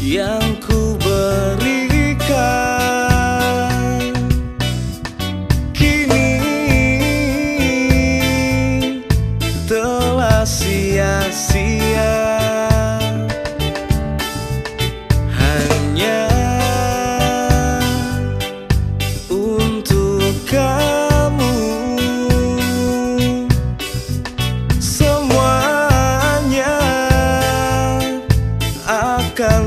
yang ku berikan kini telah sia-sia. Hanya untuk kamu semuanya akan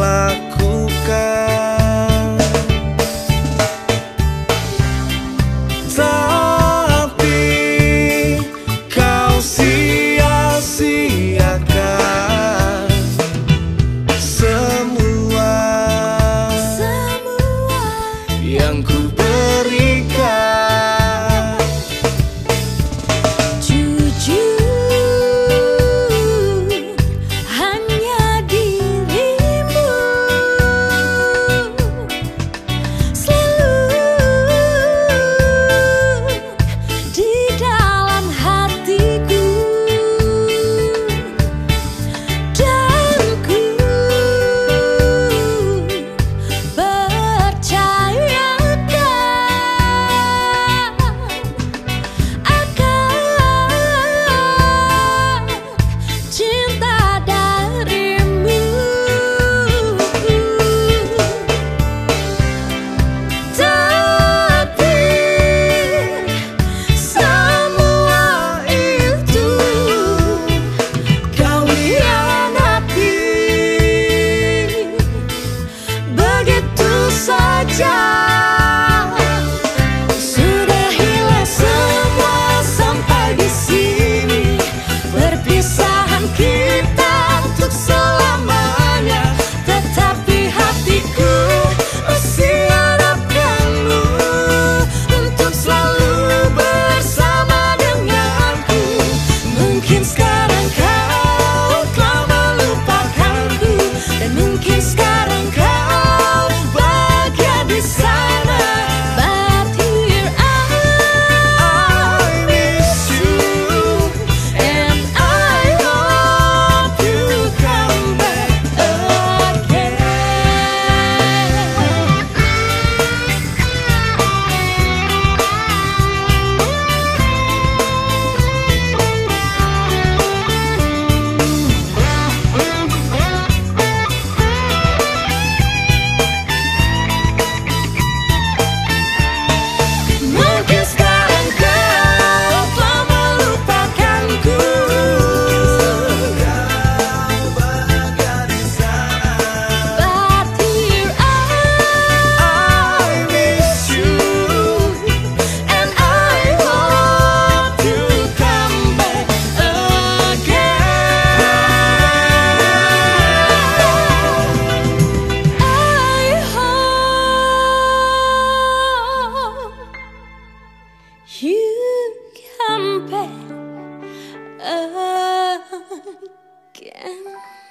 kulakukan. Tapi kau sia-siakan semua yang ku berikan. Jujur, hanya dirimu selalu di dalam hatiku, dan ku cinta darimu. Tapi semua itu kau hianati begitu saja. Sudah hilang semua sampai di sini, perpisahan kita untuk selamanya. Tetapi hatiku masih harapkanmu untuk selalu bersama denganku. Mungkin sekarang kau telah melupakanku, dan mungkin sekarang kau bahagia di sana. But here I miss you, and I hope you come back again. Mungkin sekarang kau telah melupakanku, but here I miss you, and I hope you come back again. I hope you come back again.